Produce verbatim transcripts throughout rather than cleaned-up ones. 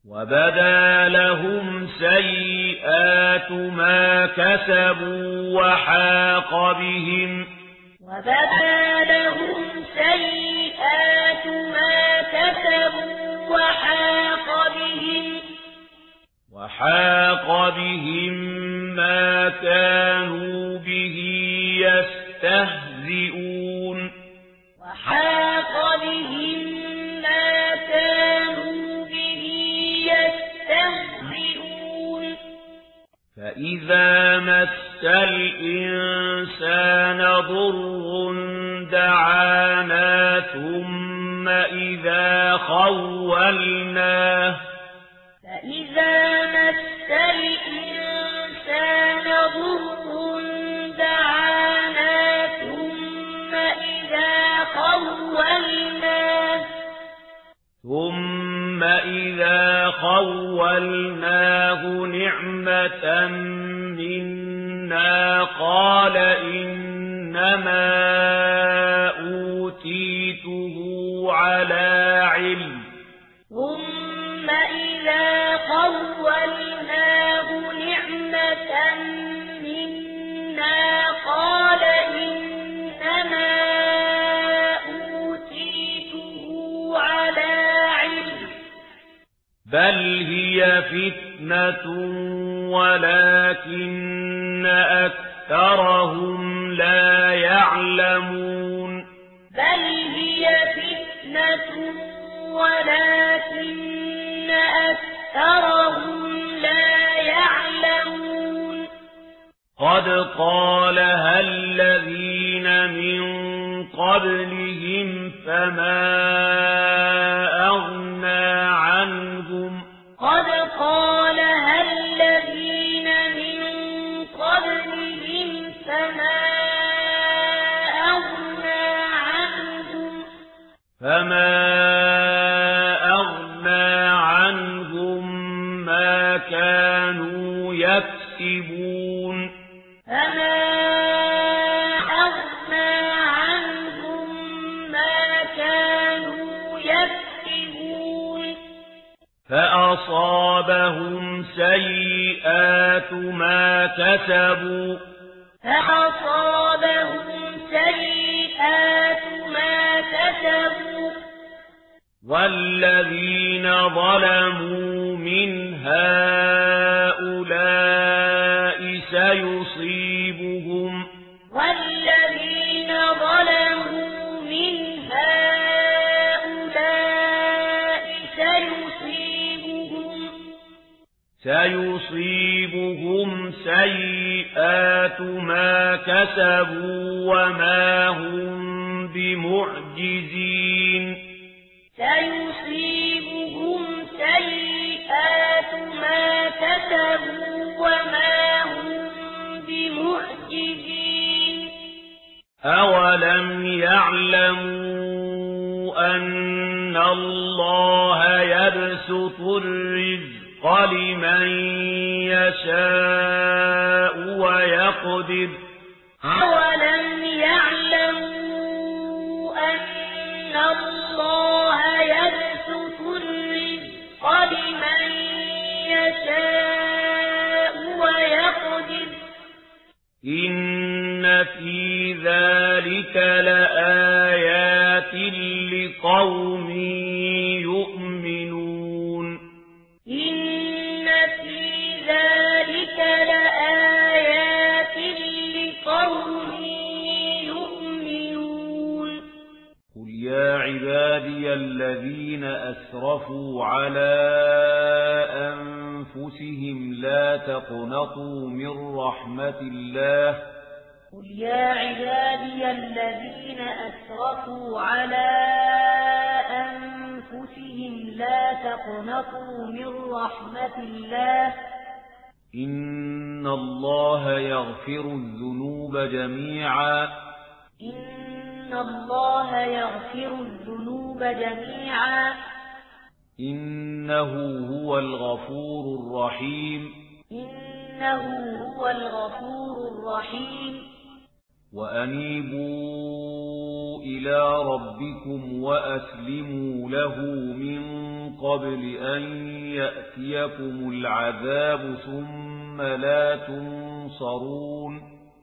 وبدا لهم سيئات ما كسبوا وحاق بهم وبدا لهم سيئات ما كسبوا وحاق بهم وحاق بهم ما كانوا به يستهزئون وحاق بهم ما كانوا به يستهزئون فإذا مس الإنسان ضر دعانا ثم إذا خولناه فإذا مس الإنسان ضر دعانا ثم إذا خولناه ثم إذا خولناه نعمة منا قال إنما أوتيته على علم ثم إذا خولناه نعمة منا قال إنما أوتيته على علم بل هي فتنة ولكن أكثرهم لا يعلمون بل هي فتنة ولكن أكثرهم لا يعلمون قد قالها الذين من قبلهم فما أغنى عنهم قد قالها الذين من قبلهم فما أغنى عنهم فما أغنى عنهم ما كانوا يكسبون فما أغنى عنهم ما كانوا يكسبون فأصابهم سيئات ما كسبوا فأصابهم سيئات ما كسبوا والذين ظلموا من هؤلاء سيصيبهم والذين ظلموا من هؤلاء سيصيبهم سيصيبهم سيئات ما كسبوا وما هم بمعجزين سيصيبهم سيئات ما كسبوا وما هم بمعجزين أولم يعلموا أن الله يبسط الرزق لمن يشاء ويقدر أولم يعلموا أن الله يبسط الرزق لمن يشاء ويقدر إن في ذلك لآيات لقوم يؤمنون إن في ذلك لآيات لقوم يؤمنون قل يا عبادي الذين أسرفوا على أنفسهم لا تقنطوا من رحمة الله قل يا عبادي الذين أسرفوا على أنفسهم لا تقنطوا من رحمة الله إن الله يغفر الذنوب جميعا إن الله يغفر الذنوب جميعا إنه هو الغفور الرحيم إنه هو الغفور الرحيم وأنيبوا إلى ربكم وأسلموا له من قبل أن يأتيكم العذاب ثم لا تنصرون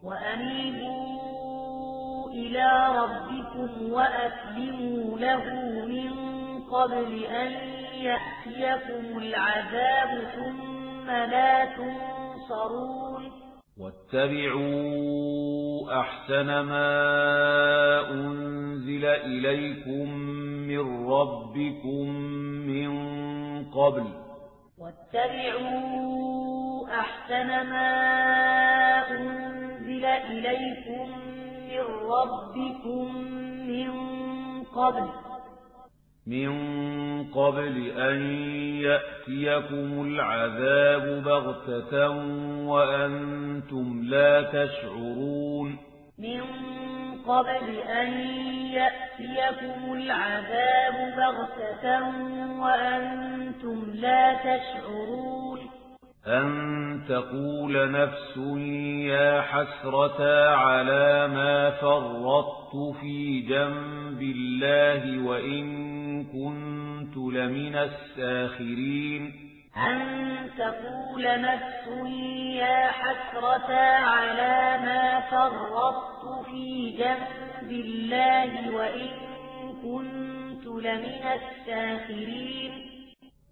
وأنيبوا إلى ربكم وأسلموا له من قبل أن يأتيكم العذاب ثم لا تنصرون واتبعوا أحسن ما أنزل إليكم من ربكم من قبل واتبعوا أحسن ما أنزل إليكم من ربكم من قبل من قبل أن يأتيكم العذاب بغتة وأنتم لا تشعرون من قبل أن يأتيكم العذاب بغتة وأنتم لا تشعرون أن تقول نفس يا حسرة على ما فرطت في جنب الله وإن كنت لمن الساخرين أن تقول نفس يا حسرة على ما فرطت في جنب الله وإن كنت لمن الساخرين